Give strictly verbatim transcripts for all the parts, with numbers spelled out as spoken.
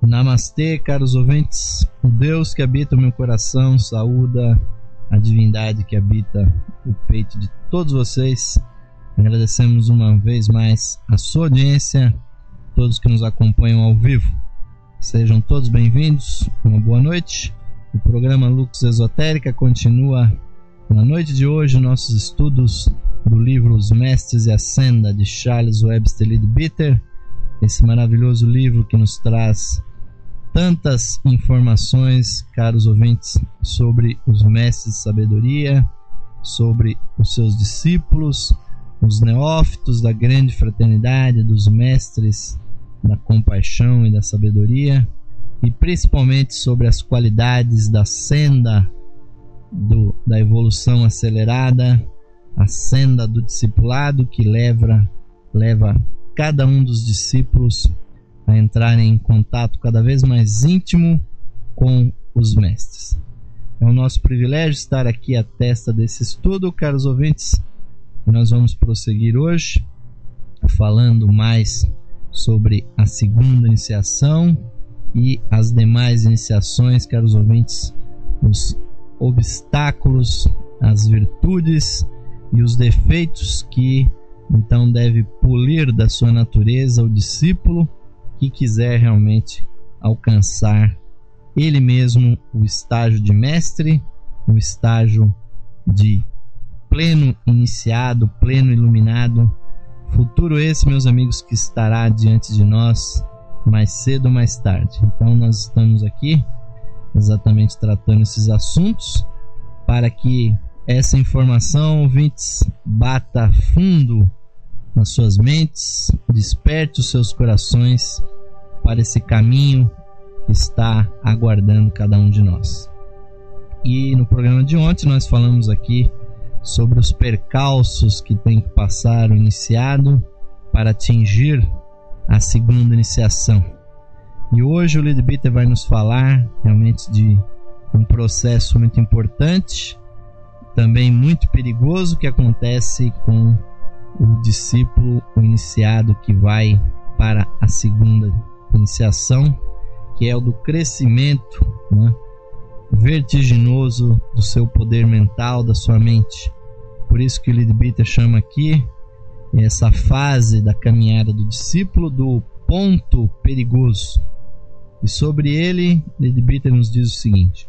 Namastê, caros ouvintes. O Deus que habita o meu coração saúda a divindade que habita o peito de todos vocês. Agradecemos uma vez mais a sua audiência, todos que nos acompanham ao vivo. Sejam todos bem-vindos, uma boa noite. O programa Lux Esotérica continua na noite de hoje nossos estudos do livro Os Mestres e a Senda, de Charles Webster Leadbeater. Esse maravilhoso livro que nos traz tantas informações, caros ouvintes, sobre os mestres de sabedoria, sobre os seus discípulos, os neófitos da grande fraternidade, dos mestres da compaixão e da sabedoria, e principalmente sobre as qualidades da senda do, da evolução acelerada, a senda do discipulado que leva, leva cada um dos discípulos a entrarem em contato cada vez mais íntimo com os mestres. É o nosso privilégio estar aqui à testa desse estudo, caros ouvintes. Nós vamos prosseguir hoje falando mais sobre a segunda iniciação e as demais iniciações, caros ouvintes, os obstáculos, as virtudes e os defeitos que então deve polir da sua natureza o discípulo que quiser realmente alcançar ele mesmo o estágio de mestre, o estágio de pleno iniciado, pleno iluminado. Futuro esse, meus amigos, que estará diante de nós mais cedo ou mais tarde. Então nós estamos aqui exatamente tratando esses assuntos para que essa informação, ouvintes, bata fundo nas suas mentes, desperte os seus corações para esse caminho que está aguardando cada um de nós. E no programa de ontem nós falamos aqui sobre os percalços que tem que passar o iniciado para atingir a segunda iniciação. E hoje o Leadbeater vai nos falar realmente de um processo muito importante, também muito perigoso, que acontece com o discípulo, o iniciado que vai para a segunda iniciação, que é o do crescimento, né, vertiginoso do seu poder mental, da sua mente. Por isso que o Leadbeater chama aqui essa fase da caminhada do discípulo do ponto perigoso. E sobre ele, Leadbeater nos diz o seguinte: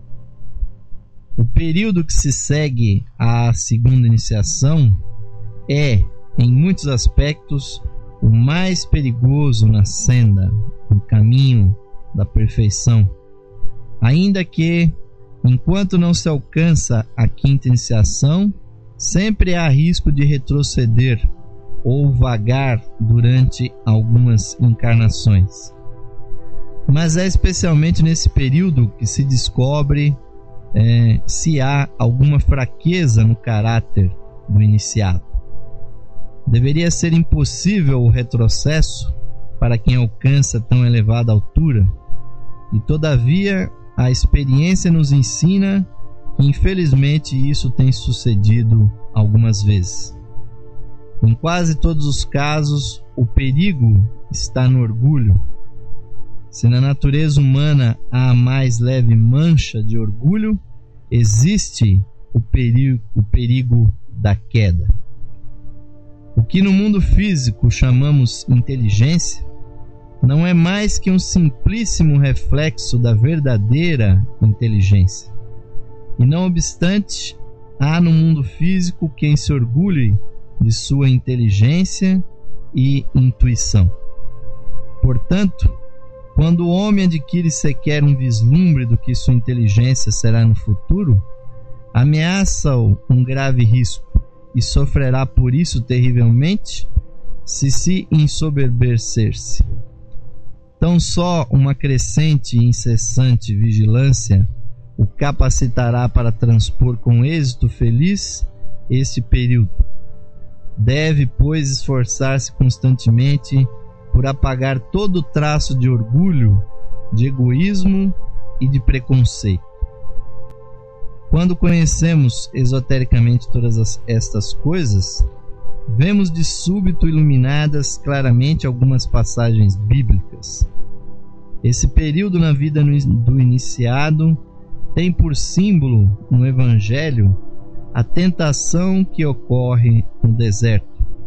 o período que se segue à segunda iniciação é, em muitos aspectos, o mais perigoso na senda, no caminho da perfeição. Ainda que, enquanto não se alcança a quinta iniciação, sempre há risco de retroceder ou vagar durante algumas encarnações. Mas é especialmente nesse período que se descobre é, se há alguma fraqueza no caráter do iniciado. Deveria ser impossível o retrocesso para quem alcança tão elevada altura, e todavia a experiência nos ensina que infelizmente isso tem sucedido algumas vezes. Em quase todos os casos, o perigo está no orgulho. Se na natureza humana há a mais leve mancha de orgulho, existe o perigo, o perigo da queda. O que no mundo físico chamamos inteligência não é mais que um simplíssimo reflexo da verdadeira inteligência. E não obstante, há no mundo físico quem se orgulhe de sua inteligência e intuição. Portanto, quando o homem adquire sequer um vislumbre do que sua inteligência será no futuro, ameaça-o um grave risco, e sofrerá por isso terrivelmente se se ensoberbecer-se. Tão só uma crescente e incessante vigilância o capacitará para transpor com êxito feliz esse período. Deve, pois, esforçar-se constantemente por apagar todo traço de orgulho, de egoísmo e de preconceito. Quando conhecemos esotericamente todas as, estas coisas, vemos de súbito iluminadas claramente algumas passagens bíblicas. Esse período na vida do iniciado tem por símbolo no Evangelho a tentação que ocorre no deserto,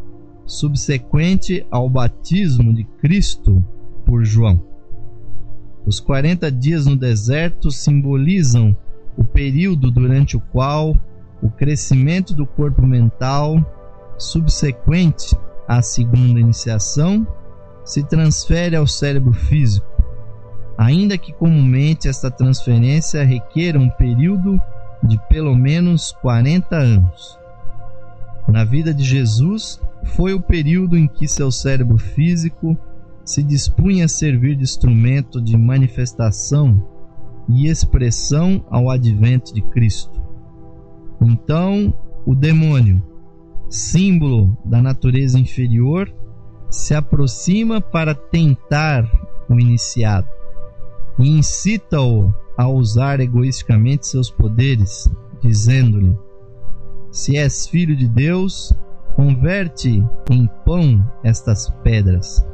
subsequente ao batismo de Cristo por João. Os quarenta dias no deserto simbolizam o período durante o qual o crescimento do corpo mental, subsequente à segunda iniciação, se transfere ao cérebro físico, ainda que comumente esta transferência requer um período de pelo menos quarenta anos. Na vida de Jesus, foi o período em que seu cérebro físico se dispunha a servir de instrumento de manifestação e expressão ao advento de Cristo. Então, o demônio, símbolo da natureza inferior, se aproxima para tentar o iniciado e incita-o a usar egoisticamente seus poderes, dizendo-lhe: se és filho de Deus, converte em pão estas pedras.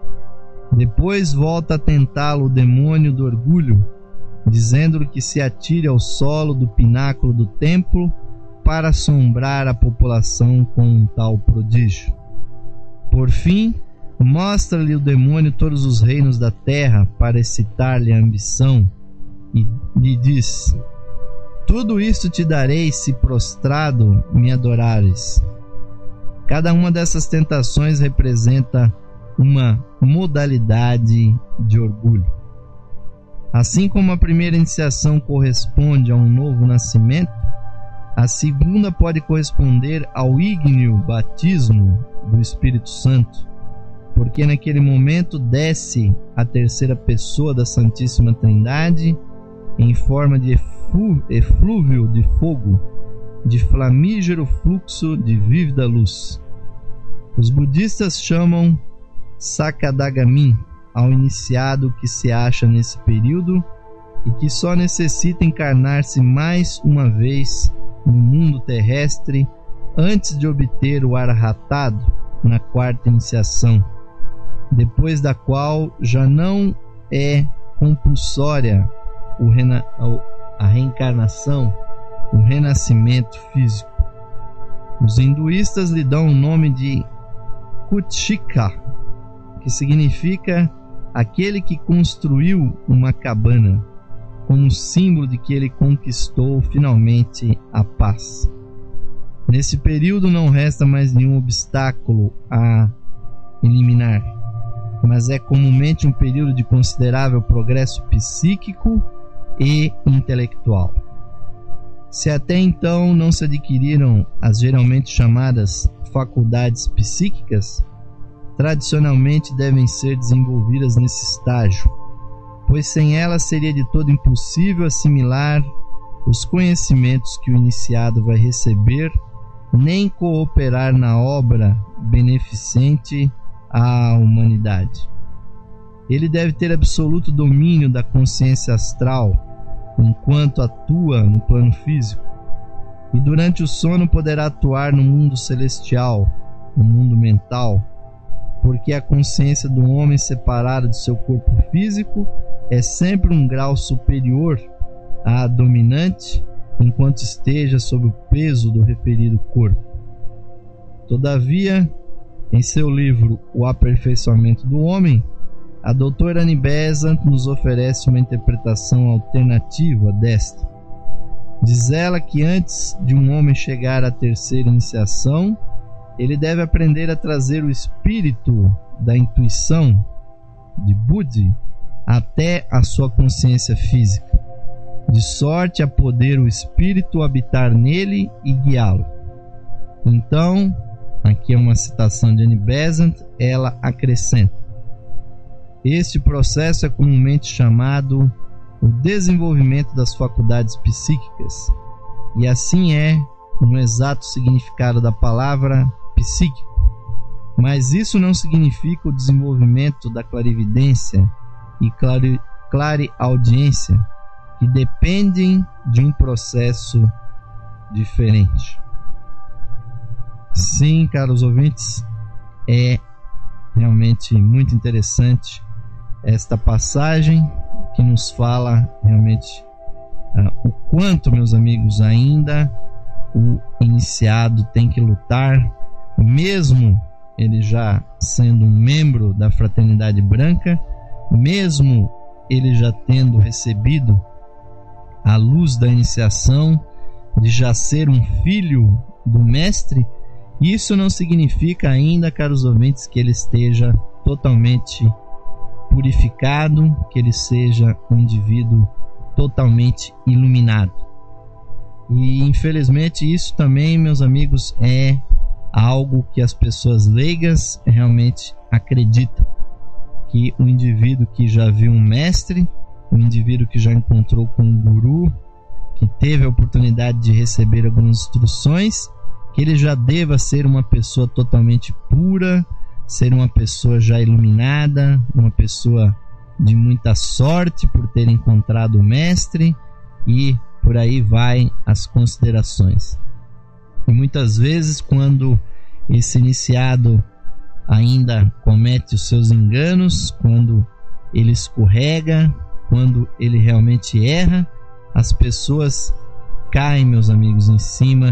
Depois volta a tentá-lo o demônio do orgulho, dizendo-lhe que se atire ao solo do pináculo do templo para assombrar a população com um tal prodígio. Por fim, mostra-lhe o demônio todos os reinos da terra para excitar-lhe a ambição e lhe diz: tudo isto te darei se prostrado me adorares. Cada uma dessas tentações representa uma modalidade de orgulho. Assim como a primeira iniciação corresponde a um novo nascimento, a segunda pode corresponder ao ígneo batismo do Espírito Santo, porque naquele momento desce a terceira pessoa da Santíssima Trindade em forma de eflúvio de fogo, de flamígero fluxo de vívida luz. Os budistas chamam Sakadagami ao iniciado que se acha nesse período e que só necessita encarnar-se mais uma vez no mundo terrestre antes de obter o arhatado na quarta iniciação, depois da qual já não é compulsória o rena- a reencarnação, o renascimento físico. Os hinduístas lhe dão o nome de Kutchika, que significa aquele que construiu uma cabana, como símbolo de que ele conquistou finalmente a paz. Nesse período não resta mais nenhum obstáculo a eliminar, mas é comumente um período de considerável progresso psíquico e intelectual. Se até então não se adquiriram as geralmente chamadas faculdades psíquicas, tradicionalmente devem ser desenvolvidas nesse estágio, pois sem elas seria de todo impossível assimilar os conhecimentos que o iniciado vai receber, nem cooperar na obra beneficente à humanidade. Ele deve ter absoluto domínio da consciência astral enquanto atua no plano físico, e durante o sono poderá atuar no mundo celestial, no mundo mental, porque a consciência do homem separado de seu corpo físico é sempre um grau superior à dominante enquanto esteja sob o peso do referido corpo. Todavia, em seu livro O Aperfeiçoamento do Homem, a doutora Annie Besant nos oferece uma interpretação alternativa desta. Diz ela que antes de um homem chegar à terceira iniciação, ele deve aprender a trazer o espírito da intuição, de Buddhi, até a sua consciência física, de sorte a poder o espírito habitar nele e guiá-lo. Então, aqui é uma citação de Annie Besant, ela acrescenta: este processo é comumente chamado o desenvolvimento das faculdades psíquicas, e assim é no exato significado da palavra psíquico. Mas isso não significa o desenvolvimento da clarividência e clari, clareaudiência, que dependem de um processo diferente. Sim, caros ouvintes, é realmente muito interessante esta passagem que nos fala realmente uh, o quanto, meus amigos, ainda o iniciado tem que lutar, mesmo ele já sendo um membro da Fraternidade Branca, mesmo ele já tendo recebido a luz da iniciação, de já ser um filho do Mestre. Isso não significa ainda, caros ouvintes, que ele esteja totalmente purificado, que ele seja um indivíduo totalmente iluminado. E infelizmente isso também, meus amigos, é algo que as pessoas leigas realmente acreditam, que o indivíduo que já viu um mestre, o indivíduo que já encontrou com um guru, que teve a oportunidade de receber algumas instruções, que ele já deva ser uma pessoa totalmente pura, ser uma pessoa já iluminada, uma pessoa de muita sorte por ter encontrado o mestre, e por aí vai as considerações. E muitas vezes, quando esse iniciado ainda comete os seus enganos, quando ele escorrega, quando ele realmente erra, as pessoas caem, meus amigos, em cima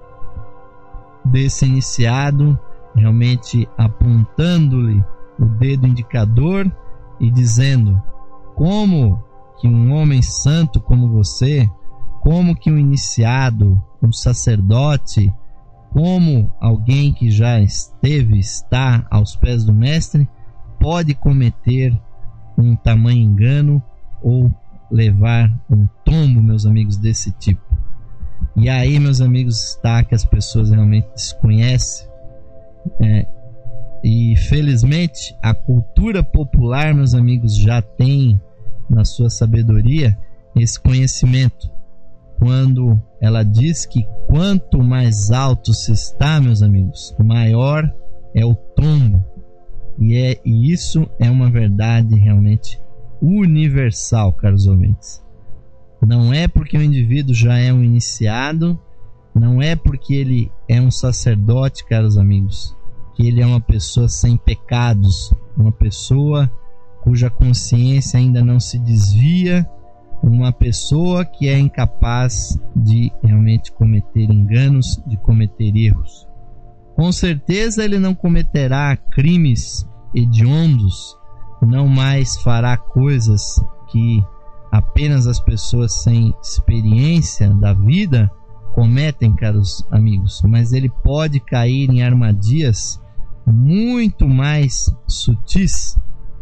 desse iniciado, realmente apontando-lhe o dedo indicador e dizendo: como que um homem santo como você, como que um iniciado, um sacerdote, como alguém que já esteve, está aos pés do mestre, pode cometer um tamanho engano ou levar um tombo, meus amigos, desse tipo? E aí, meus amigos, está que as pessoas realmente desconhecem, é, e felizmente a cultura popular, meus amigos, já tem na sua sabedoria esse conhecimento, quando ela diz que quanto mais alto se está, meus amigos, maior é o tombo. E, é, e isso é uma verdade realmente universal, caros ouvintes. Não é porque o indivíduo já é um iniciado, não é porque ele é um sacerdote, caros amigos, que ele é uma pessoa sem pecados, uma pessoa cuja consciência ainda não se desvia, uma pessoa que é incapaz de realmente cometer enganos, de cometer erros. Com certeza ele não cometerá crimes hediondos, não mais fará coisas que apenas as pessoas sem experiência da vida cometem, caros amigos, mas ele pode cair em armadilhas muito mais sutis.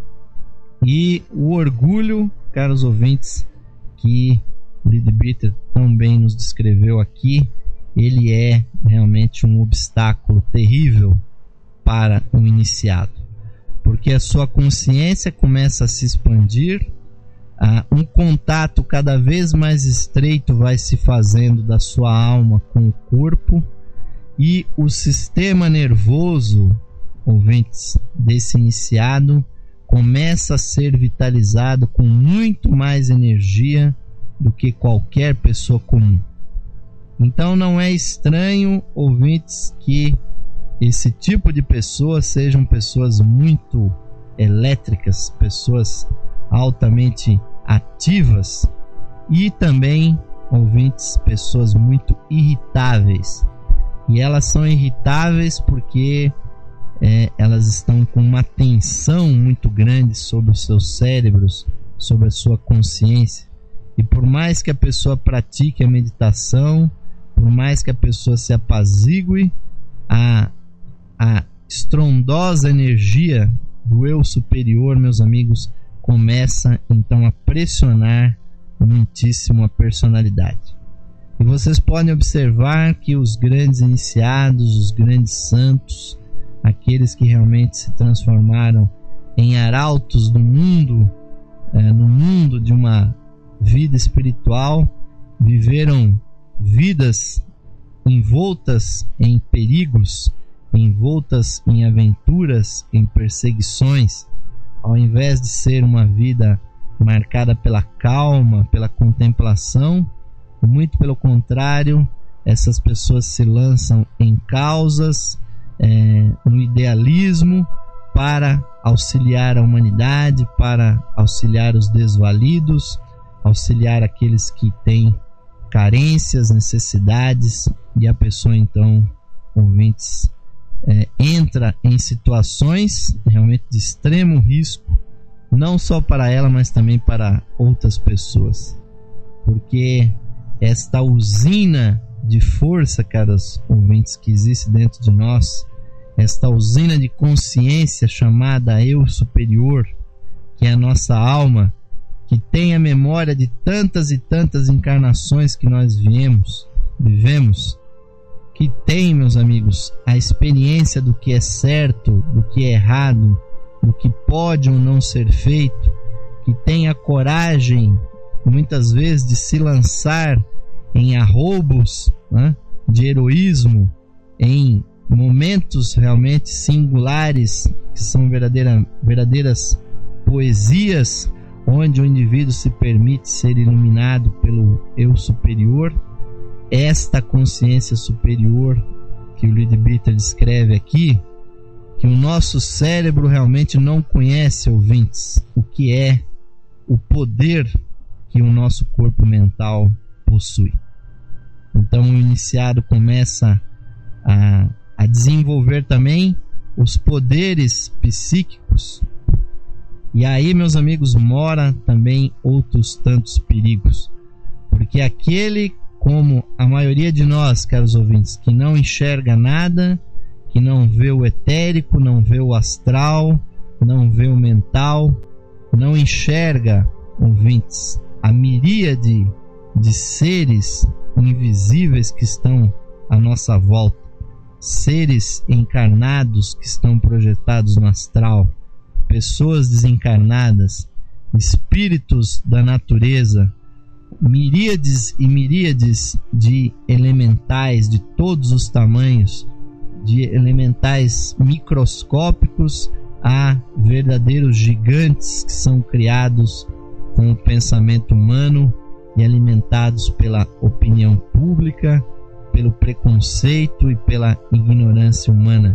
E o orgulho, caros ouvintes, que Leadbeater tão bem nos descreveu aqui, ele é realmente um obstáculo terrível para um iniciado, porque a sua consciência começa a se expandir, ah, um contato cada vez mais estreito vai se fazendo da sua alma com o corpo, e o sistema nervoso, ouvintes, desse iniciado começa a ser vitalizado com muito mais energia do que qualquer pessoa comum. Então não é estranho, ouvintes, que esse tipo de pessoas sejam pessoas muito elétricas, pessoas altamente ativas, e também, ouvintes, pessoas muito irritáveis. E elas são irritáveis porque é, elas estão com uma tensão muito grande sobre os seus cérebros, sobre a sua consciência. E por mais que a pessoa pratique a meditação, por mais que a pessoa se apazigue, a, a estrondosa energia do eu superior, meus amigos, começa então a pressionar muitíssimo a personalidade. E vocês podem observar que os grandes iniciados, os grandes santos, aqueles que realmente se transformaram em arautos do mundo, é, no mundo de uma vida espiritual, viveram vidas envoltas em perigos, envoltas em aventuras, em perseguições, ao invés de ser uma vida marcada pela calma, pela contemplação. Muito pelo contrário, essas pessoas se lançam em causas, é, no idealismo, para auxiliar a humanidade, para auxiliar os desvalidos, auxiliar aqueles que têm carências, necessidades, e a pessoa então, ouvintes, é, entra em situações realmente de extremo risco, não só para ela, mas também para outras pessoas, porque esta usina de força, caros ouvintes, que existe dentro de nós, esta usina de consciência chamada eu superior, que é a nossa alma, que tem a memória de tantas e tantas encarnações que nós viemos, vivemos, que tem, meus amigos, a experiência do que é certo, do que é errado, do que pode ou não ser feito, que tem a coragem, muitas vezes, de se lançar em arroubos, né, de heroísmo, em momentos realmente singulares, que são verdadeira, verdadeiras poesias, onde o indivíduo se permite ser iluminado pelo eu superior. Esta consciência superior que o Leadbeater descreve aqui, que o nosso cérebro realmente não conhece, ouvintes, o que é o poder que o nosso corpo mental possui. Então o iniciado começa a, a desenvolver também os poderes psíquicos, e aí, meus amigos, mora também outros tantos perigos, porque aquele, como a maioria de nós, caros ouvintes, que não enxerga nada, que não vê o etérico, não vê o astral, não vê o mental, não enxerga, ouvintes, a miríade de seres invisíveis que estão à nossa volta, seres encarnados que estão projetados no astral, pessoas desencarnadas, espíritos da natureza, miríades e miríades de elementais de todos os tamanhos, de elementais microscópicos a verdadeiros gigantes que são criados com o pensamento humano e alimentados pela opinião pública, pelo preconceito e pela ignorância humana.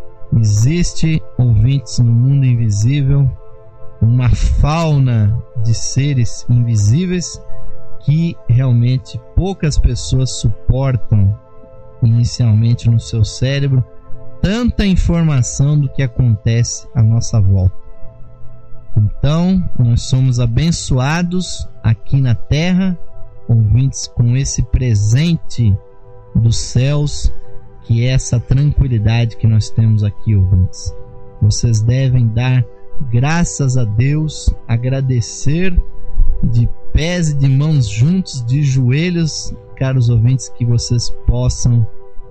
Existe, ouvintes, no mundo invisível uma fauna de seres invisíveis que realmente poucas pessoas suportam inicialmente no seu cérebro tanta informação do que acontece à nossa volta. Então, nós somos abençoados aqui na Terra, ouvintes, com esse presente dos céus, que é essa tranquilidade que nós temos aqui, ouvintes. Vocês devem dar graças a Deus, agradecer de pés e de mãos juntos, de joelhos, caros ouvintes, que vocês possam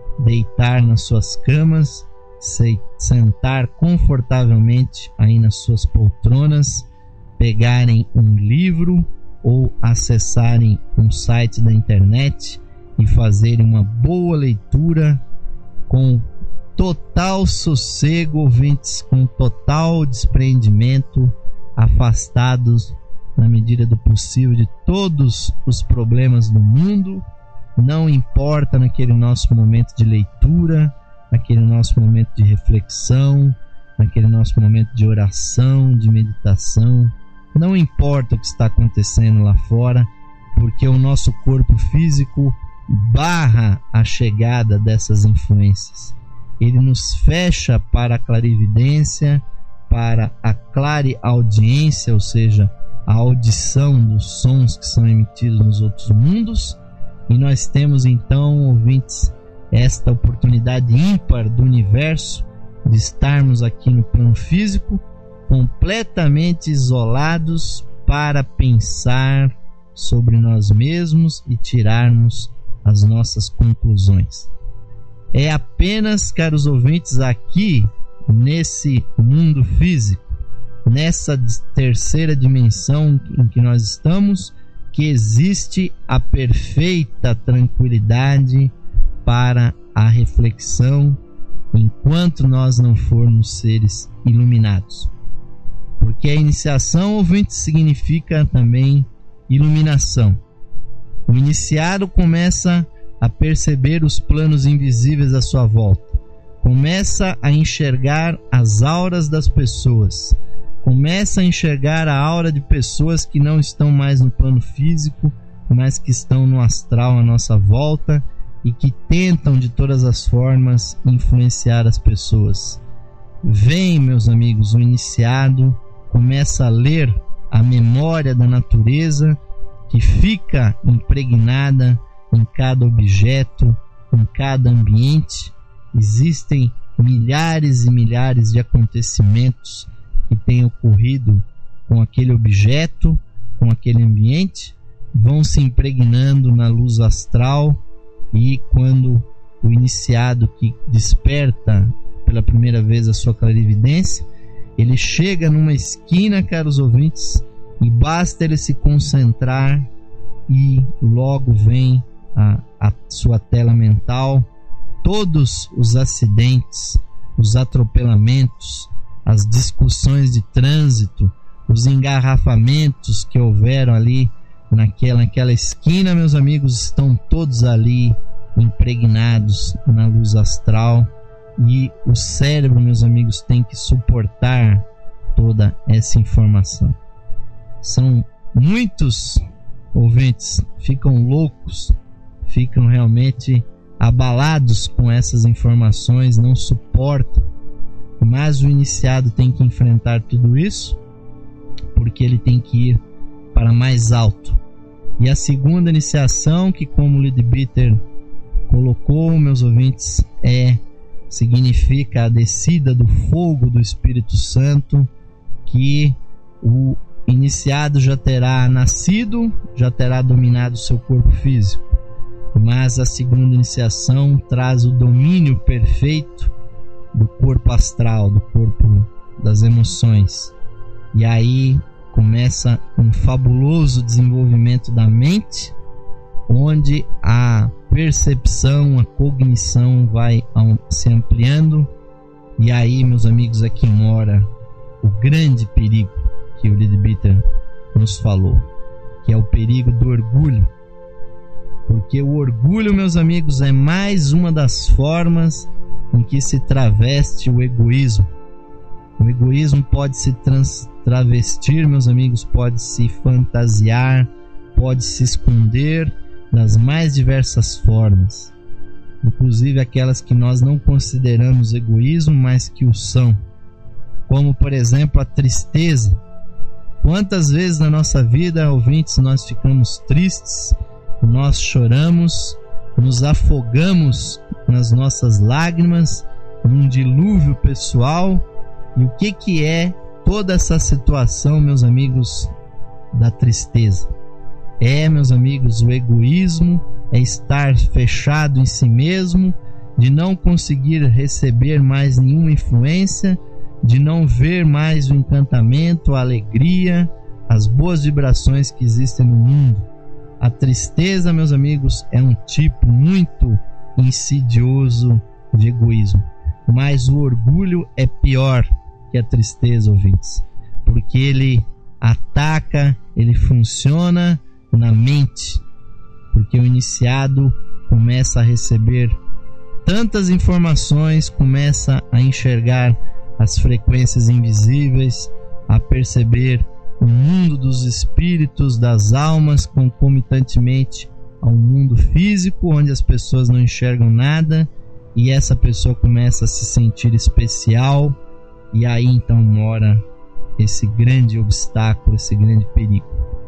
deitar nas suas camas, se sentar confortavelmente aí nas suas poltronas, pegarem um livro ou acessarem um site da internet e fazerem uma boa leitura com total sossego, ouvintes, com total desprendimento, afastados na medida do possível de todos os problemas do mundo. Não importa naquele nosso momento de leitura, naquele nosso momento de reflexão, naquele nosso momento de oração, de meditação, não importa o que está acontecendo lá fora, porque o nosso corpo físico barra a chegada dessas influências. Ele nos fecha para a clarividência, para a clareaudiência, ou seja, a audição dos sons que são emitidos nos outros mundos, e nós temos então, ouvintes, esta oportunidade ímpar do universo de estarmos aqui no plano físico, completamente isolados, para pensar sobre nós mesmos e tirarmos as nossas conclusões. É apenas, caros ouvintes, aqui nesse mundo físico, nessa terceira dimensão em que nós estamos, que existe a perfeita tranquilidade para a reflexão, enquanto nós não formos seres iluminados. Porque a iniciação, ouvinte, significa também iluminação. O iniciado começa a perceber os planos invisíveis à sua volta, Começa a enxergar as auras das pessoas. Começa a enxergar a aura de pessoas que não estão mais no plano físico, mas que estão no astral à nossa volta e que tentam de todas as formas influenciar as pessoas. Vem, meus amigos, o iniciado começa a ler a memória da natureza que fica impregnada em cada objeto, em cada ambiente. Existem milhares e milhares de acontecimentos que têm ocorrido com aquele objeto, com aquele ambiente, vão se impregnando na luz astral, e quando o iniciado que desperta pela primeira vez a sua clarividência, ele chega numa esquina, caros ouvintes, e basta ele se concentrar e logo vem a, a sua tela mental, todos os acidentes, os atropelamentos, as discussões de trânsito, os engarrafamentos que houveram ali naquela, naquela esquina, meus amigos, estão todos ali impregnados na luz astral, e o cérebro, meus amigos, tem que suportar toda essa informação. São muitos ouvintes, ficam loucos, ficam realmente abalados com essas informações, não suportam, mas o iniciado tem que enfrentar tudo isso, porque ele tem que ir para mais alto. E a segunda iniciação, que como o Leadbeater colocou, meus ouvintes, é significa a descida do fogo do Espírito Santo, que o iniciado já terá nascido, já terá dominado seu corpo físico, mas a segunda iniciação traz o domínio perfeito do corpo astral, do corpo das emoções, e aí começa um fabuloso desenvolvimento da mente, onde a percepção, a cognição vai se ampliando, e aí, meus amigos, aqui mora o grande perigo que o Leadbeater nos falou, que é o perigo do orgulho, porque o orgulho, meus amigos, é mais uma das formas em que se traveste o egoísmo. O egoísmo pode se trans travestir, meus amigos, pode se fantasiar, pode se esconder das mais diversas formas, inclusive aquelas que nós não consideramos egoísmo, mas que o são, como por exemplo a tristeza. Quantas vezes na nossa vida, ouvintes, nós ficamos tristes, nós choramos, nos afogamos nas nossas lágrimas, num dilúvio pessoal. E o que que é toda essa situação, meus amigos, da tristeza? É, meus amigos, o egoísmo, é estar fechado em si mesmo, de não conseguir receber mais nenhuma influência, de não ver mais o encantamento, a alegria, as boas vibrações que existem no mundo. A tristeza, meus amigos, é um tipo muito insidioso de egoísmo, mas o orgulho é pior que a tristeza, ouvintes, porque ele ataca, ele funciona na mente, porque o iniciado começa a receber tantas informações, começa a enxergar as frequências invisíveis, a perceber o mundo dos espíritos, das almas, concomitantemente ao mundo físico, onde as pessoas não enxergam nada, e essa pessoa começa a se sentir especial, e aí então mora esse grande obstáculo, esse grande perigo.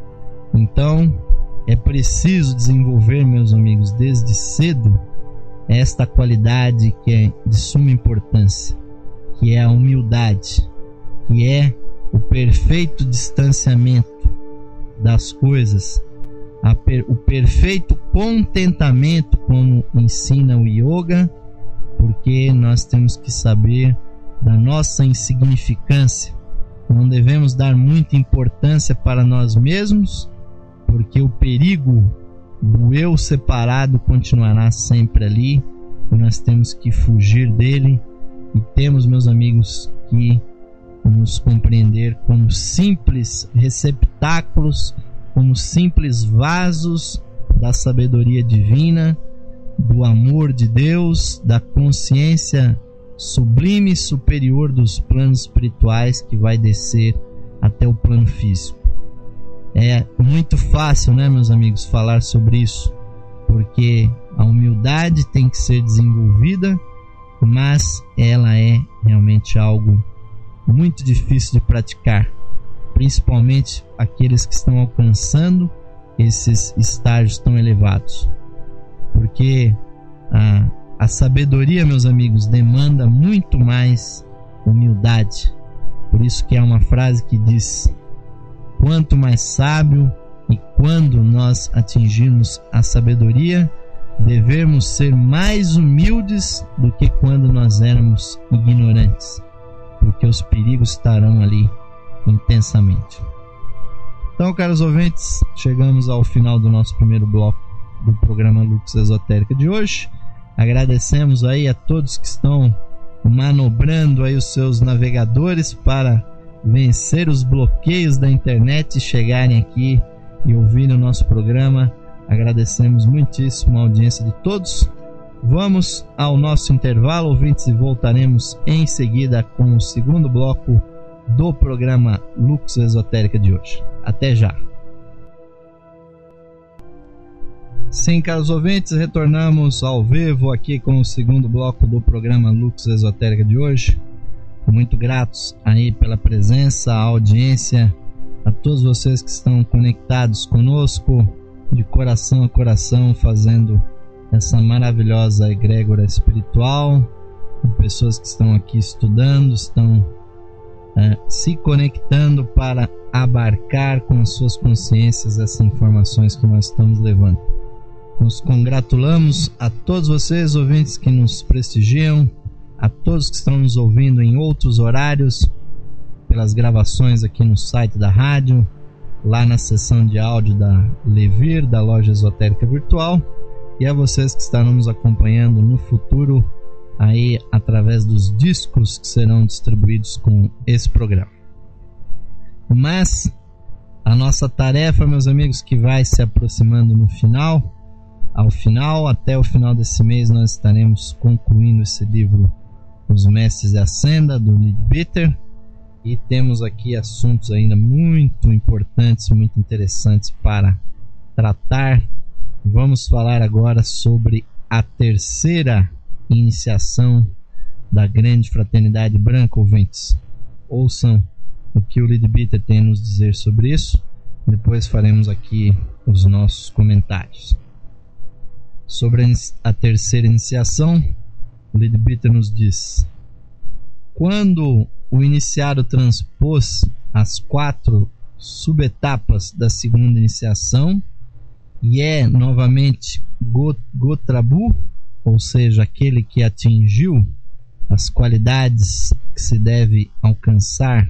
Então é preciso desenvolver, meus amigos, desde cedo, esta qualidade que é de suma importância, que é a humildade, que é o perfeito distanciamento das coisas, a per, o perfeito contentamento, como ensina o yoga, porque nós temos que saber da nossa insignificância. Não devemos dar muita importância para nós mesmos, porque o perigo do eu separado continuará sempre ali, e nós temos que fugir dele, e temos, meus amigos, que nos compreender como simples receptáculos, como simples vasos da sabedoria divina, do amor de Deus, da consciência sublime e superior dos planos espirituais que vai descer até o plano físico. É muito fácil, né, meus amigos, falar sobre isso, porque a humildade tem que ser desenvolvida, mas ela é realmente algo muito difícil de praticar, principalmente aqueles que estão alcançando esses estágios tão elevados, porque a, a sabedoria, meus amigos, demanda muito mais humildade. Por isso que há uma frase que diz: quanto mais sábio, e quando nós atingirmos a sabedoria, devemos ser mais humildes do que quando nós éramos ignorantes, porque os perigos estarão ali intensamente. Então, caros ouvintes, chegamos ao final do nosso primeiro bloco do programa Lux Esotérica de hoje. Agradecemos aí a todos que estão manobrando aí os seus navegadores para vencer os bloqueios da internet e chegarem aqui e ouvirem o nosso programa. Agradecemos muitíssimo a audiência de todos. Vamos ao nosso intervalo, ouvintes, e voltaremos em seguida com o segundo bloco do programa Lux Esotérica de hoje. Até já! Sim, caros ouvintes, retornamos ao vivo aqui com o segundo bloco do programa Lux Esotérica de hoje. Muito gratos aí pela presença, a audiência, a todos vocês que estão conectados conosco de coração a coração, fazendo essa maravilhosa egrégora espiritual, de pessoas que estão aqui estudando, estão é, se conectando para abarcar com as suas consciências essas informações que nós estamos levando. Nos congratulamos a todos vocês, ouvintes, que nos prestigiam, a todos que estão nos ouvindo em outros horários, pelas gravações aqui no site da rádio, lá na seção de áudio da Levir, da Loja Esotérica Virtual, e a vocês que estarão nos acompanhando no futuro aí através dos discos que serão distribuídos com esse programa. Mas a nossa tarefa, meus amigos, que vai se aproximando no final, ao final, até o final desse mês, nós estaremos concluindo esse livro Os Mestres da Senda, do Leadbeater, e temos aqui assuntos ainda muito importantes, muito interessantes para tratar. Vamos falar agora sobre a terceira iniciação da Grande Fraternidade Branca, ouvintes. Ouçam o que o Leadbeater tem a nos dizer sobre isso. Depois faremos aqui os nossos comentários. Sobre a terceira iniciação, o Leadbeater nos diz: quando o iniciado transpôs as quatro subetapas da segunda iniciação e é novamente Gotrabu, ou seja, aquele que atingiu as qualidades que se deve alcançar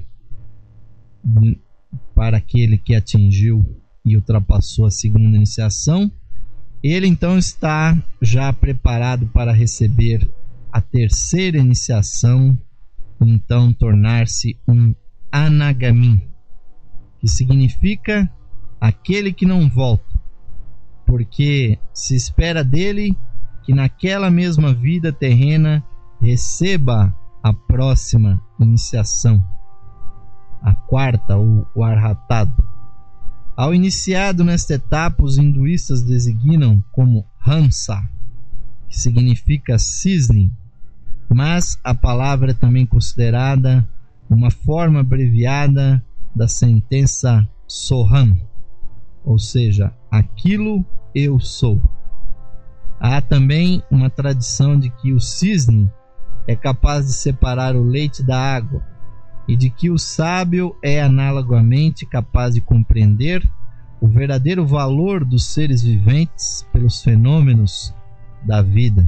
para aquele que atingiu e ultrapassou a segunda iniciação, ele então está já preparado para receber a terceira iniciação, então tornar-se um Anagamin, que significa aquele que não volta, porque se espera dele que naquela mesma vida terrena receba a próxima iniciação, a quarta, ou o Arhatado. Ao iniciado nesta etapa, os hinduístas designam como Hamsa, que significa cisne, mas a palavra é também considerada uma forma abreviada da sentença Soham, ou seja, aquilo eu sou. Há também uma tradição de que o cisne é capaz de separar o leite da água, e de que o sábio é analogamente capaz de compreender o verdadeiro valor dos seres viventes pelos fenômenos da vida.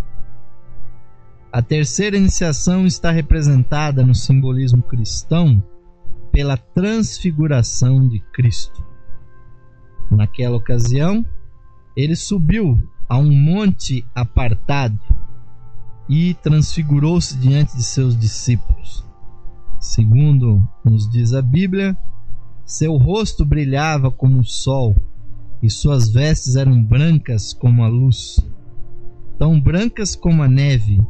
A terceira iniciação está representada no simbolismo cristão pela transfiguração de Cristo. Naquela ocasião, ele subiu a um monte apartado e transfigurou-se diante de seus discípulos. Segundo nos diz a Bíblia, seu rosto brilhava como o sol e suas vestes eram brancas como a luz, tão brancas como a neve,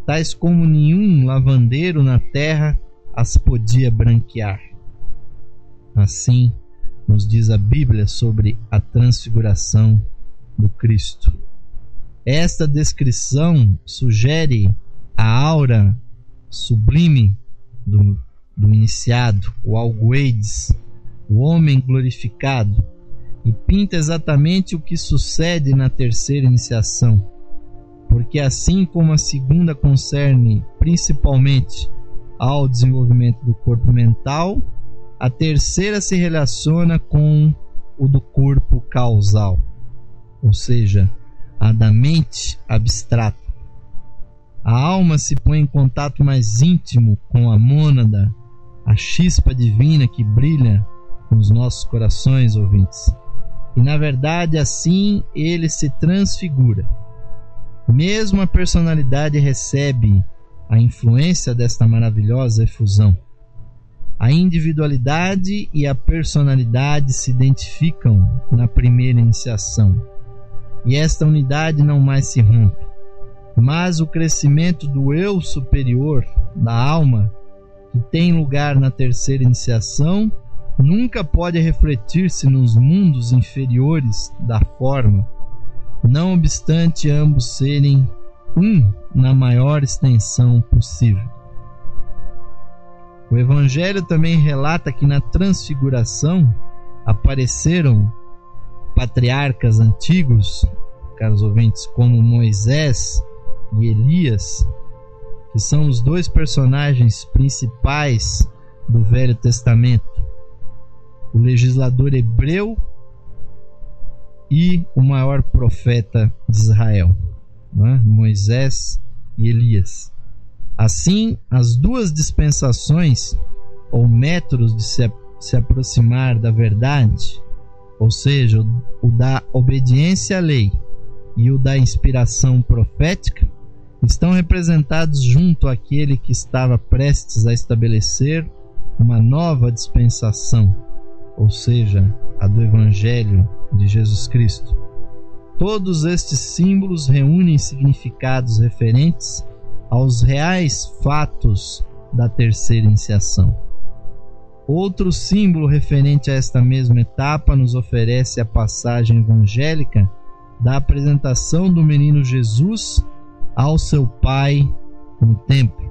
tais como nenhum lavandeiro na terra as podia branquear. Assim nos diz a Bíblia sobre a transfiguração do Cristo. Esta descrição sugere a aura sublime do, do iniciado, o algoides, o homem glorificado, e pinta exatamente o que sucede na terceira iniciação, porque assim como a segunda concerne principalmente ao desenvolvimento do corpo mental, a terceira se relaciona com o do corpo causal, ou seja, a da mente abstrata. A alma se põe em contato mais íntimo com a mônada, a chispa divina que brilha nos nossos corações, ouvintes. E na verdade assim ele se transfigura. Mesmo a personalidade recebe a influência desta maravilhosa efusão. A individualidade e a personalidade se identificam na primeira iniciação, e esta unidade não mais se rompe. Mas o crescimento do eu superior da alma, que tem lugar na terceira iniciação, nunca pode refletir-se nos mundos inferiores da forma, não obstante ambos serem um na maior extensão possível. O Evangelho também relata que na transfiguração apareceram patriarcas antigos, caros ouvintes, como Moisés e Elias, que são os dois personagens principais do Velho Testamento, o legislador hebreu e o maior profeta de Israel, né? Moisés e Elias. Assim, as duas dispensações ou métodos de se, se aproximar da verdade, ou seja, o da obediência à lei e o da inspiração profética, estão representados junto àquele que estava prestes a estabelecer uma nova dispensação, ou seja, a do Evangelho de Jesus Cristo. Todos estes símbolos reúnem significados referentes aos reais fatos da terceira iniciação. Outro símbolo referente a esta mesma etapa nos oferece a passagem evangélica da apresentação do menino Jesus ao seu pai no templo.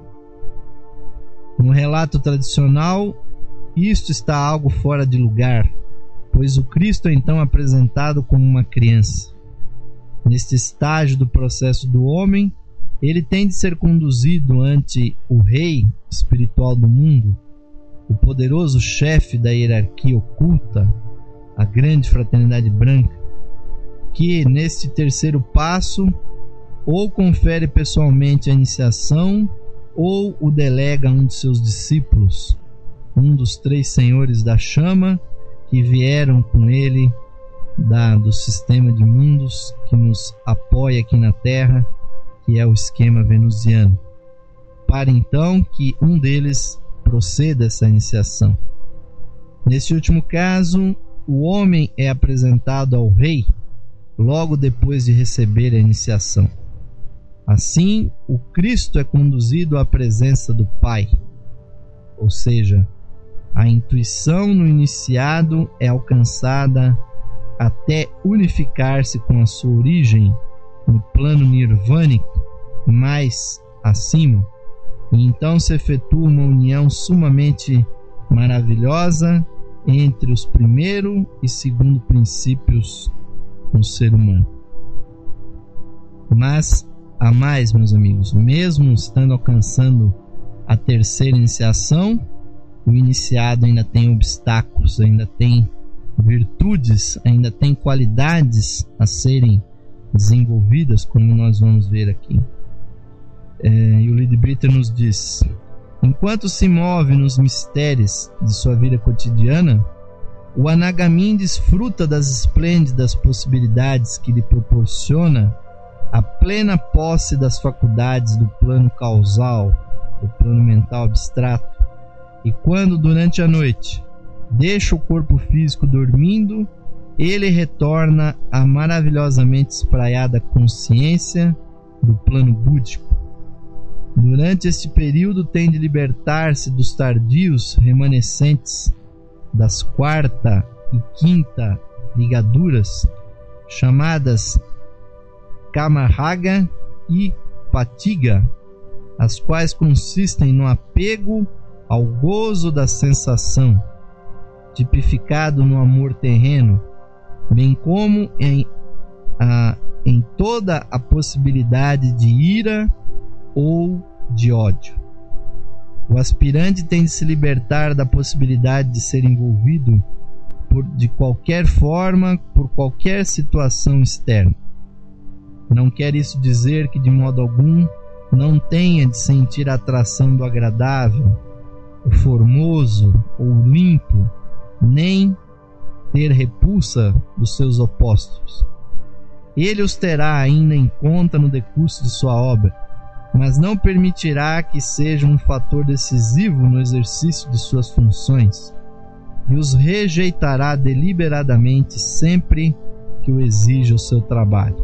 No relato tradicional, isto está algo fora de lugar, pois o Cristo é então apresentado como uma criança. Neste estágio do processo do homem, ele tem de ser conduzido ante o rei espiritual do mundo, o poderoso chefe da hierarquia oculta, a grande fraternidade branca, que neste terceiro passo ou confere pessoalmente a iniciação ou o delega a um de seus discípulos, um dos três senhores da chama que vieram com ele da, do sistema de mundos que nos apoia aqui na Terra, que é o esquema venusiano, para então que um deles proceda essa iniciação. Neste último caso, o homem é apresentado ao rei logo depois de receber a iniciação. Assim, o Cristo é conduzido à presença do Pai, ou seja, a intuição no iniciado é alcançada até unificar-se com a sua origem no plano nirvânico mais acima, e então se efetua uma união sumamente maravilhosa entre os primeiro e segundo princípios no ser humano. Mas há mais, meus amigos, mesmo estando alcançando a terceira iniciação, o iniciado ainda tem obstáculos, ainda tem virtudes, ainda tem qualidades a serem desenvolvidas, como nós vamos ver aqui. É, e o Leadbeater nos diz: enquanto se move nos mistérios de sua vida cotidiana, o Anagamin desfruta das esplêndidas possibilidades que lhe proporciona a plena posse das faculdades do plano causal, do plano mental abstrato. E quando, durante a noite, deixa o corpo físico dormindo, ele retorna à maravilhosamente espraiada consciência do plano búdico. Durante este período tem de libertar-se dos tardios remanescentes das quarta e quinta ligaduras, chamadas Kama-raga e Patiga, as quais consistem no apego ao gozo da sensação, tipificado no amor terreno, bem como em, a, em toda a possibilidade de ira ou de ódio. O aspirante tem de se libertar da possibilidade de ser envolvido por, de qualquer forma por qualquer situação externa. Não quer isso dizer que de modo algum não tenha de sentir a atração do agradável, o formoso ou limpo, nem ter repulsa dos seus opostos. Ele os terá ainda em conta no decurso de sua obra, mas não permitirá que seja um fator decisivo no exercício de suas funções, e os rejeitará deliberadamente sempre que o exija o seu trabalho.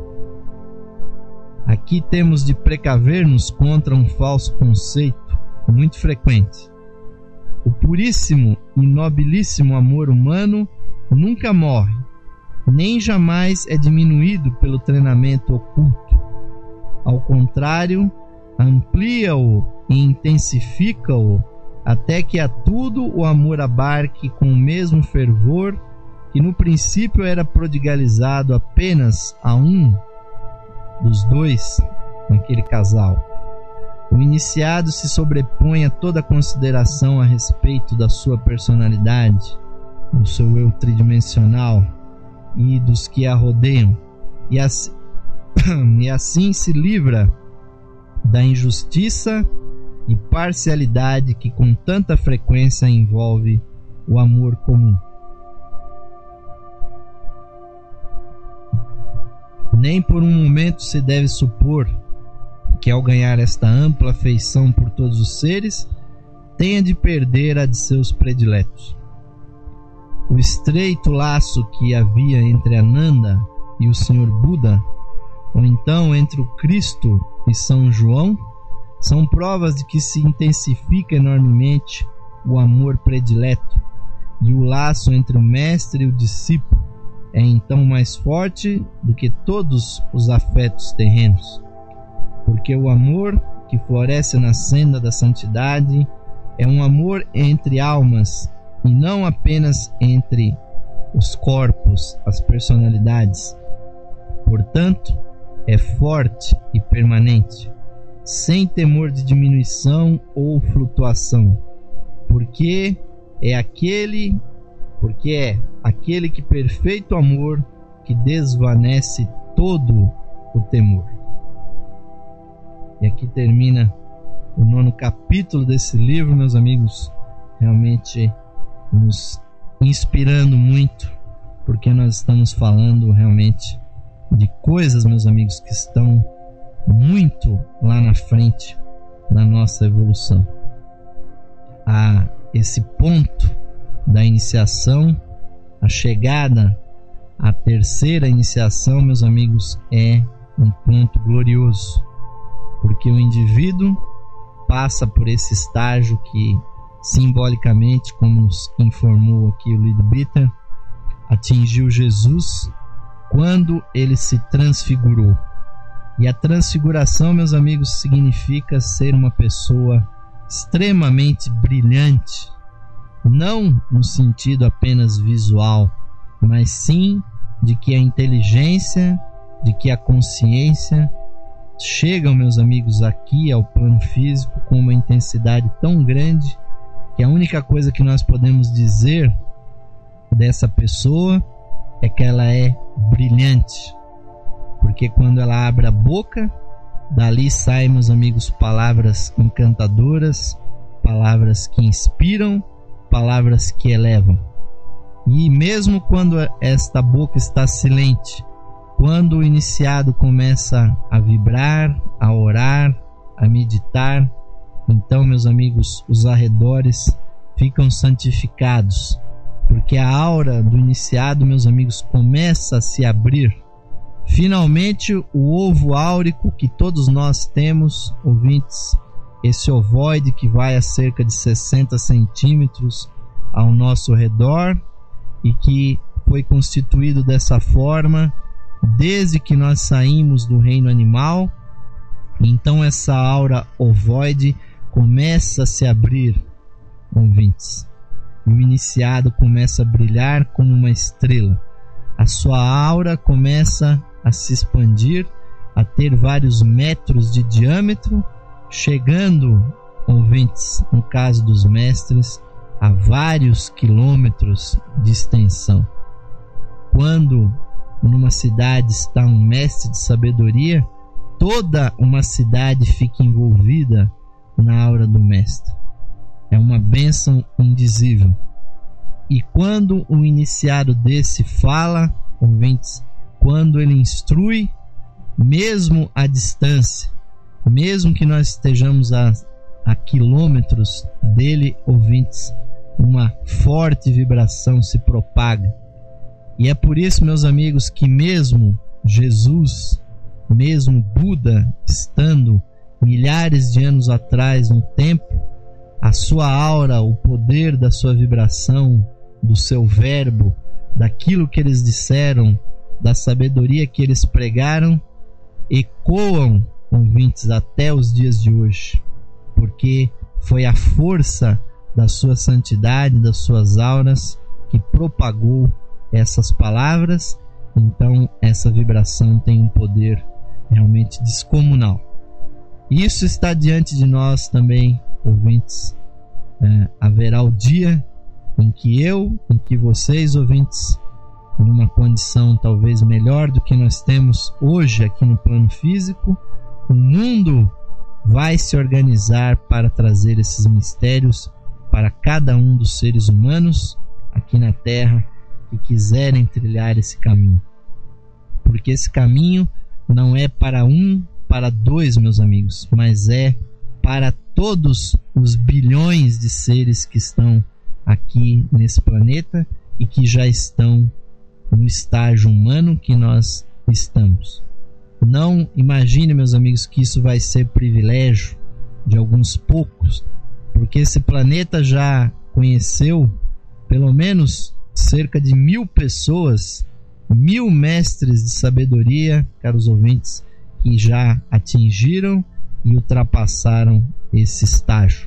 Aqui temos de precaver-nos contra um falso conceito muito frequente. O puríssimo e nobilíssimo amor humano nunca morre, nem jamais é diminuído pelo treinamento oculto. Ao contrário, amplia-o e intensifica-o até que a tudo o amor abarque com o mesmo fervor que no princípio era prodigalizado apenas a um dos dois naquele casal. O iniciado se sobrepõe a toda consideração a respeito da sua personalidade, do seu eu tridimensional e dos que a rodeiam, e assim, e assim se livra da injustiça e parcialidade que com tanta frequência envolve o amor comum. Nem por um momento se deve supor que ao ganhar esta ampla afeição por todos os seres, tenha de perder a de seus prediletos. O estreito laço que havia entre Ananda e o Senhor Buda, ou então entre o Cristo e São João, são provas de que se intensifica enormemente o amor predileto, e o laço entre o mestre e o discípulo é então mais forte do que todos os afetos terrenos, porque o amor que floresce na senda da santidade é um amor entre almas e não apenas entre os corpos, as personalidades. Portanto, é forte e permanente, sem temor de diminuição ou flutuação, porque é aquele, porque é aquele que perfeito amor que desvanece todo o temor. E aqui termina o nono capítulo desse livro, meus amigos, realmente nos inspirando muito, porque nós estamos falando realmente de coisas, meus amigos, que estão muito lá na frente da nossa evolução. A esse ponto da iniciação, a chegada à terceira iniciação, meus amigos, é um ponto glorioso, porque o indivíduo passa por esse estágio que, simbolicamente, como nos informou aqui o Leadbeater, atingiu Jesus quando ele se transfigurou. E a transfiguração, meus amigos, significa ser uma pessoa extremamente brilhante, não no sentido apenas visual, mas sim de que a inteligência, de que a consciência chegam, meus amigos, aqui ao plano físico com uma intensidade tão grande que a única coisa que nós podemos dizer dessa pessoa é que ela é brilhante, porque quando ela abre a boca, dali saem, meus amigos, palavras encantadoras, palavras que inspiram, palavras que elevam. E mesmo quando esta boca está silente, quando o iniciado começa a vibrar, a orar, a meditar, então, meus amigos, os arredores ficam santificados, porque a aura do iniciado, meus amigos, começa a se abrir. Finalmente, o ovo áurico que todos nós temos, ouvintes, esse ovoide que vai a cerca de sessenta centímetros ao nosso redor e que foi constituído dessa forma desde que nós saímos do reino animal. Então essa aura ovoide começa a se abrir, ouvintes, e o iniciado começa a brilhar como uma estrela. A sua aura começa a se expandir, a ter vários metros de diâmetro, chegando, ouvintes, no caso dos mestres, a vários quilômetros de extensão. Quando numa cidade está um mestre de sabedoria, toda uma cidade fica envolvida na aura do mestre. É uma bênção indizível. E quando um iniciado desse fala, ouvintes, quando ele instrui, mesmo à distância, mesmo que nós estejamos a, a quilômetros dele, ouvintes, uma forte vibração se propaga. E é por isso, meus amigos, que mesmo Jesus, mesmo Buda, estando milhares de anos atrás no templo, a sua aura, o poder da sua vibração, do seu verbo, daquilo que eles disseram, da sabedoria que eles pregaram, ecoam, ouvintes, até os dias de hoje, porque foi a força da sua santidade, das suas auras, que propagou essas palavras. Então essa vibração tem um poder realmente descomunal. Isso está diante de nós também, ouvintes. É, haverá o dia em que eu, em que vocês, ouvintes, numa condição talvez melhor do que nós temos hoje aqui no plano físico, o mundo vai se organizar para trazer esses mistérios para cada um dos seres humanos aqui na Terra que quiserem trilhar esse caminho. Porque esse caminho não é para um, para dois, meus amigos, mas é para todos os bilhões de seres que estão aqui nesse planeta e que já estão no estágio humano que nós estamos. Não imagine, meus amigos, que isso vai ser privilégio de alguns poucos, porque esse planeta já conheceu pelo menos cerca de mil pessoas, mil mestres de sabedoria, caros ouvintes, que já atingiram e ultrapassaram esse estágio.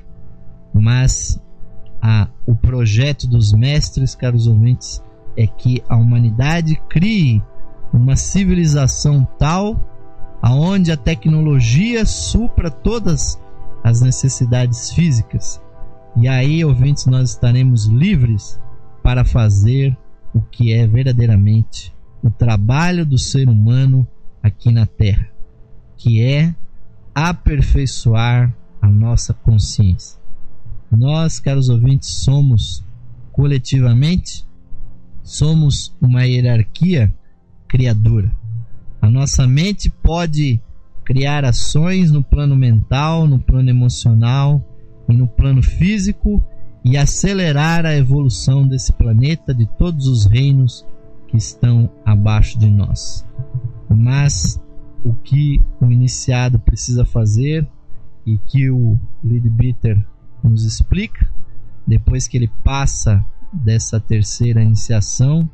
Mas a, o projeto dos mestres, caros ouvintes, é que a humanidade crie uma civilização tal aonde a tecnologia supra todas as necessidades físicas. E aí, ouvintes, nós estaremos livres para fazer o que é verdadeiramente o trabalho do ser humano aqui na Terra, que é aperfeiçoar a nossa consciência. Nós, caros ouvintes, somos coletivamente, somos uma hierarquia criadora. A nossa mente pode criar ações no plano mental, no plano emocional e no plano físico e acelerar a evolução desse planeta, de todos os reinos que estão abaixo de nós. Mas o que o iniciado precisa fazer e que o Leadbeater nos explica, depois que ele passa dessa terceira iniciação,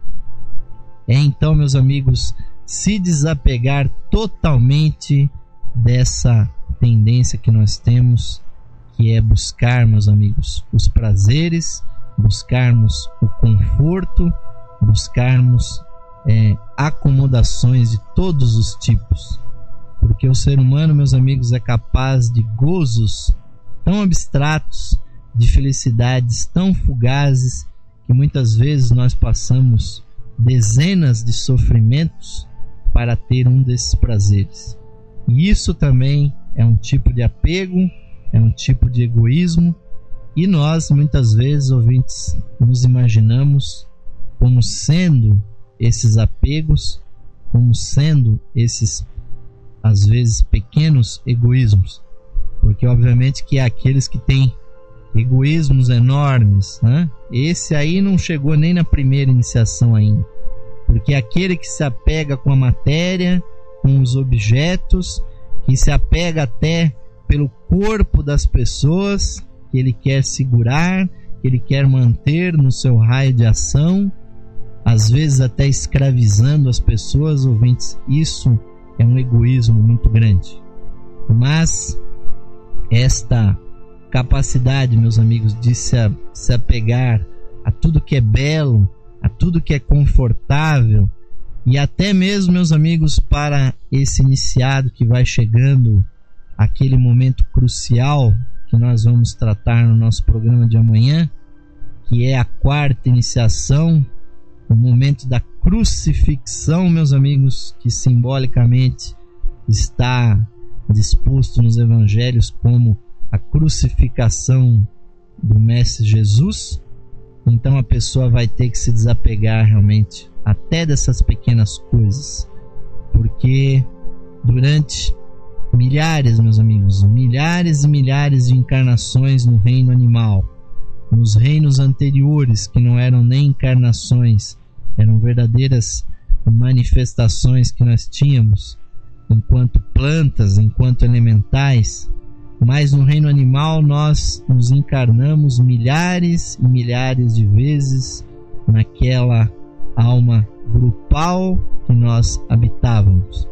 é então, meus amigos, se desapegar totalmente dessa tendência que nós temos, que é buscar, meus amigos, os prazeres, buscarmos o conforto, buscarmos é, acomodações de todos os tipos. Porque o ser humano, meus amigos, é capaz de gozos tão abstratos, de felicidades tão fugazes, que muitas vezes nós passamos dezenas de sofrimentos para ter um desses prazeres. E isso também é um tipo de apego, é um tipo de egoísmo, e nós muitas vezes, ouvintes, nos imaginamos como sendo esses apegos, como sendo esses, às vezes, pequenos egoísmos, porque obviamente que há aqueles que têm egoísmos enormes, né? Esse aí não chegou nem na primeira iniciação ainda, porque aquele que se apega com a matéria, com os objetos, que se apega até pelo corpo das pessoas que ele quer segurar, que ele quer manter no seu raio de ação, às vezes até escravizando as pessoas, ouvintes. Isso é um egoísmo muito grande. Mas esta capacidade, meus amigos, de se, a, se apegar a tudo que é belo, a tudo que é confortável, e até mesmo, meus amigos, para esse iniciado que vai chegando, aquele momento crucial que nós vamos tratar no nosso programa de amanhã, que é a quarta iniciação, o momento da crucifixão, meus amigos, que simbolicamente está disposto nos evangelhos como a crucificação do Mestre Jesus. Então a pessoa vai ter que se desapegar realmente até dessas pequenas coisas, porque durante milhares, meus amigos, milhares e milhares de encarnações no reino animal, nos reinos anteriores, que não eram nem encarnações, eram verdadeiras manifestações que nós tínhamos enquanto plantas, enquanto elementais, mas no reino animal nós nos encarnamos milhares e milhares de vezes naquela alma grupal que nós habitávamos,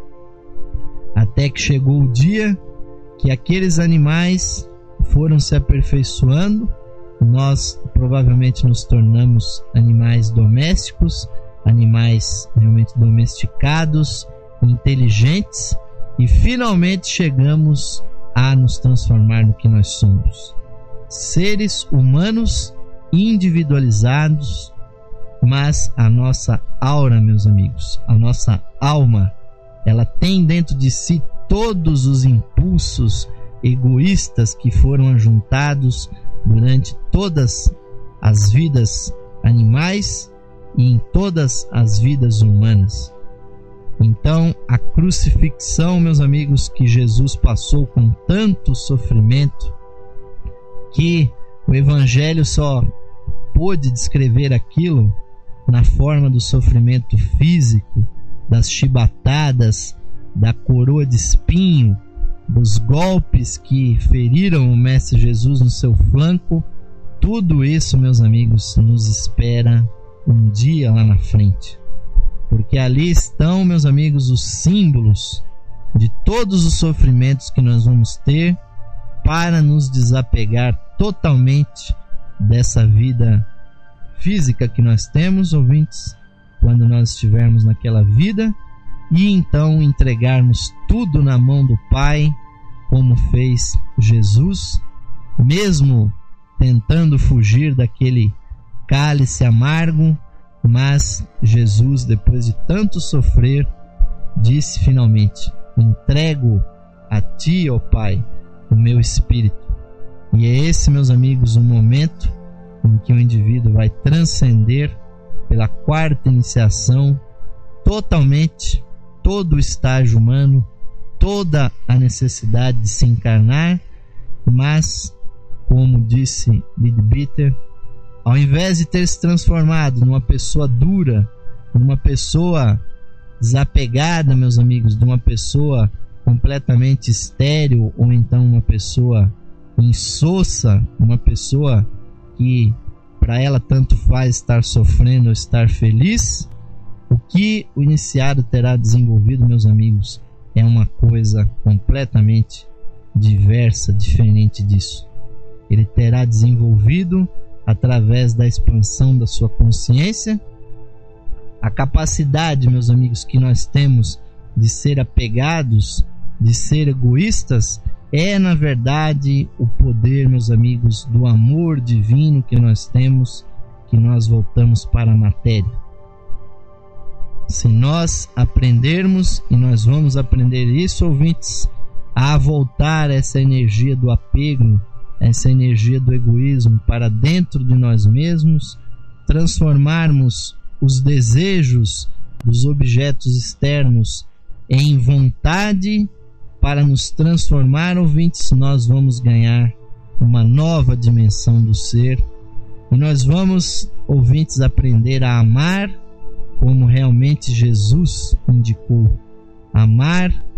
até que chegou o dia que aqueles animais foram se aperfeiçoando. Nós provavelmente nos tornamos animais domésticos, animais realmente domesticados, inteligentes, e finalmente chegamos a nos transformar no que nós somos, seres humanos individualizados, mas a nossa aura, meus amigos, a nossa alma, ela tem dentro de si todos os impulsos egoístas que foram ajuntados durante todas as vidas animais e em todas as vidas humanas. Então, a crucifixão, meus amigos, que Jesus passou com tanto sofrimento, que o Evangelho só pôde descrever aquilo na forma do sofrimento físico, das chibatadas, da coroa de espinho, dos golpes que feriram o Mestre Jesus no seu flanco. Tudo isso, meus amigos, nos espera um dia lá na frente, porque ali estão, meus amigos, os símbolos de todos os sofrimentos que nós vamos ter para nos desapegar totalmente dessa vida física que nós temos, ouvintes, quando nós estivermos naquela vida, e então entregarmos tudo na mão do Pai, como fez Jesus, mesmo tentando fugir daquele cálice amargo. Mas Jesus, depois de tanto sofrer, disse finalmente: entrego a ti, ó Pai, o meu espírito. E é esse, meus amigos, o momento em que o indivíduo vai transcender pela quarta iniciação totalmente todo o estágio humano, toda a necessidade de se encarnar, mas, como disse Leadbeater, ao invés de ter se transformado numa pessoa dura, numa pessoa desapegada, meus amigos, de uma pessoa completamente estéril, ou então uma pessoa insossa, uma pessoa que para ela tanto faz estar sofrendo ou estar feliz, o que o iniciado terá desenvolvido, meus amigos, é uma coisa completamente diversa, diferente disso. Ele terá desenvolvido, através da expansão da sua consciência, a capacidade, meus amigos, que nós temos de ser apegados, de ser egoístas, é na verdade o poder, meus amigos, do amor divino que nós temos, que nós voltamos para a matéria. Se nós aprendermos, e nós vamos aprender isso, ouvintes, a voltar essa energia do apego, essa energia do egoísmo para dentro de nós mesmos, transformarmos os desejos dos objetos externos em vontade para nos transformar, ouvintes, nós vamos ganhar uma nova dimensão do ser, e nós vamos, ouvintes, aprender a amar como realmente Jesus indicou. Amar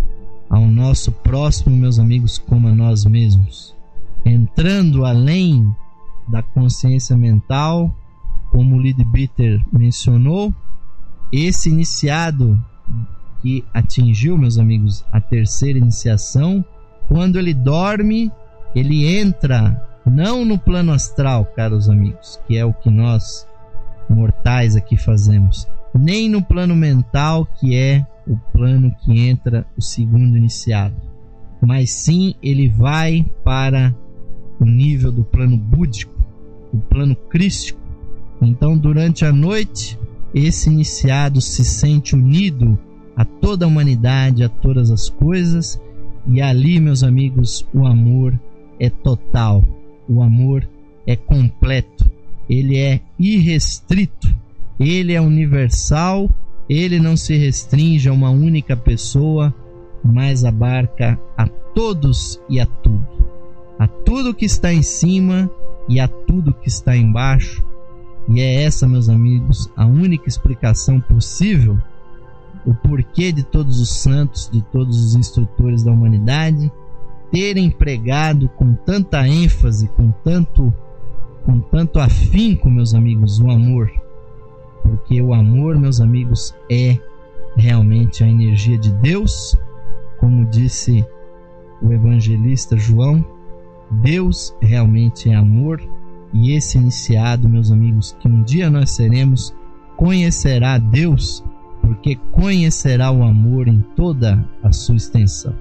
ao nosso próximo, meus amigos, como a nós mesmos, entrando além da consciência mental, como o Leadbeater mencionou. Esse iniciado que atingiu, meus amigos, a terceira iniciação, quando ele dorme, ele entra não no plano astral, caros amigos, que é o que nós mortais aqui fazemos, nem no plano mental, que é o plano que entra o segundo iniciado, mas sim ele vai para o nível do plano búdico, o plano crístico. Então, durante a noite, esse iniciado se sente unido a toda a humanidade, a todas as coisas, e ali, meus amigos, o amor é total, o amor é completo, ele é irrestrito, ele é universal, ele não se restringe a uma única pessoa, mas abarca a todos e a tudo, a tudo que está em cima e a tudo que está embaixo. E é essa, meus amigos, a única explicação possível, o porquê de todos os santos, de todos os instrutores da humanidade terem pregado com tanta ênfase, com tanto, com tanto afinco, meus amigos, o amor. Porque o amor, meus amigos, é realmente a energia de Deus, como disse o evangelista João. Deus realmente é amor, e esse iniciado, meus amigos, que um dia nós seremos, conhecerá Deus, porque conhecerá o amor em toda a sua extensão.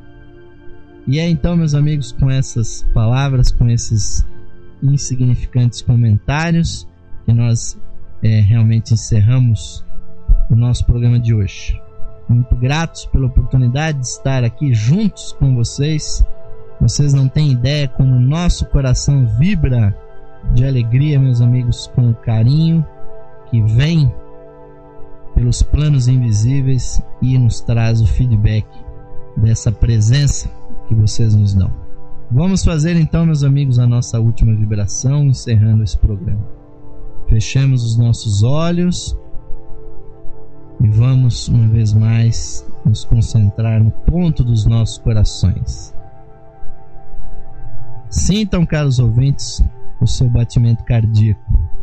E é então, meus amigos, com essas palavras, com esses insignificantes comentários, que nós é, realmente encerramos o nosso programa de hoje. Muito gratos pela oportunidade de estar aqui juntos com vocês. Vocês não têm ideia como o nosso coração vibra de alegria, meus amigos, com o carinho que vem pelos planos invisíveis e nos traz o feedback dessa presença que vocês nos dão. Vamos fazer então, meus amigos, a nossa última vibração, encerrando esse programa. Fechemos os nossos olhos e vamos uma vez mais nos concentrar no ponto dos nossos corações. Sintam, caros ouvintes, o seu batimento cardíaco,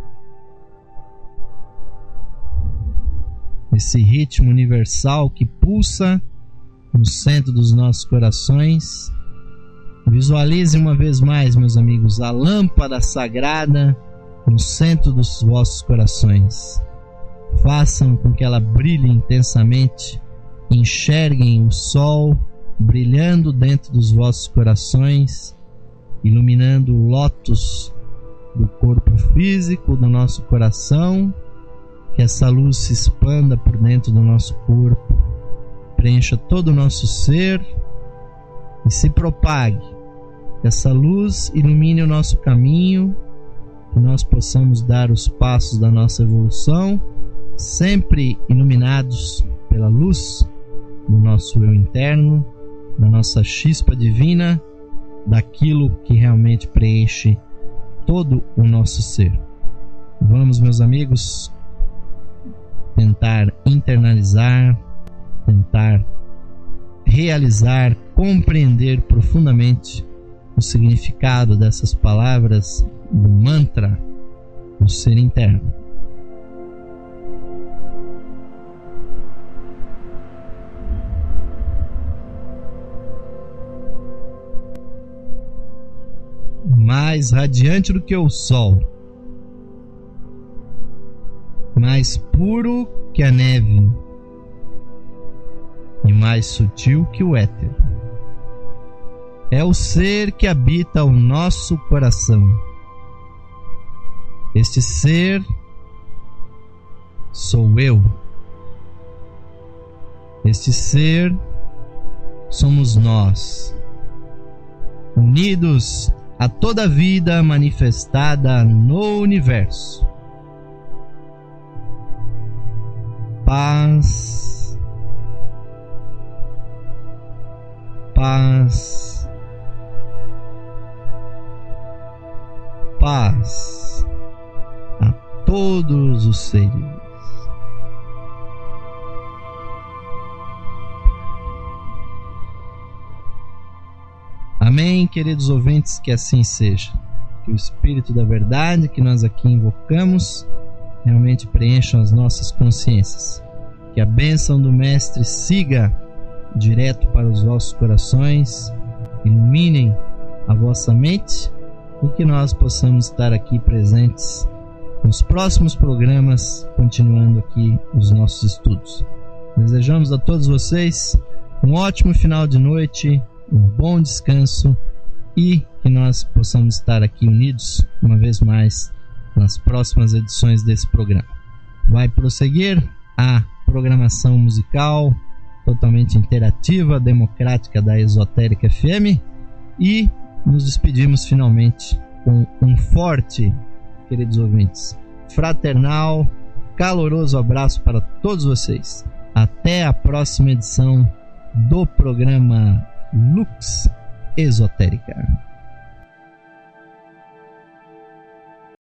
esse ritmo universal que pulsa no centro dos nossos corações. Visualize uma vez mais, meus amigos, a lâmpada sagrada no centro dos vossos corações. Façam com que ela brilhe intensamente. Enxerguem o sol brilhando dentro dos vossos corações, iluminando o lótus do corpo físico do nosso coração. Que essa luz se expanda por dentro do nosso corpo, preencha todo o nosso ser e se propague. Que essa luz ilumine o nosso caminho, que nós possamos dar os passos da nossa evolução, sempre iluminados pela luz do nosso eu interno, da nossa chispa divina, daquilo que realmente preenche todo o nosso ser. Vamos, meus amigos, tentar internalizar, tentar realizar, compreender profundamente o significado dessas palavras do mantra do ser interno. Mais radiante do que o sol, mais puro que a neve e mais sutil que o éter. É o ser que habita o nosso coração. Este ser sou eu. Este ser somos nós, unidos a toda a vida manifestada no universo. Paz, paz, paz a todos os seres. Amém, queridos ouvintes, que assim seja. Que o Espírito da verdade que nós aqui invocamos realmente preencha as nossas consciências. Que a bênção do Mestre siga direto para os vossos corações, iluminem a vossa mente e que nós possamos estar aqui presentes nos próximos programas, continuando aqui os nossos estudos. Desejamos a todos vocês um ótimo final de noite, um bom descanso e que nós possamos estar aqui unidos uma vez mais nas próximas edições desse programa. Vai prosseguir a programação musical totalmente interativa, democrática da Esotérica F M e nos despedimos finalmente com um forte, queridos ouvintes, fraternal, caloroso abraço para todos vocês. Até a próxima edição do programa Lux Esotérica.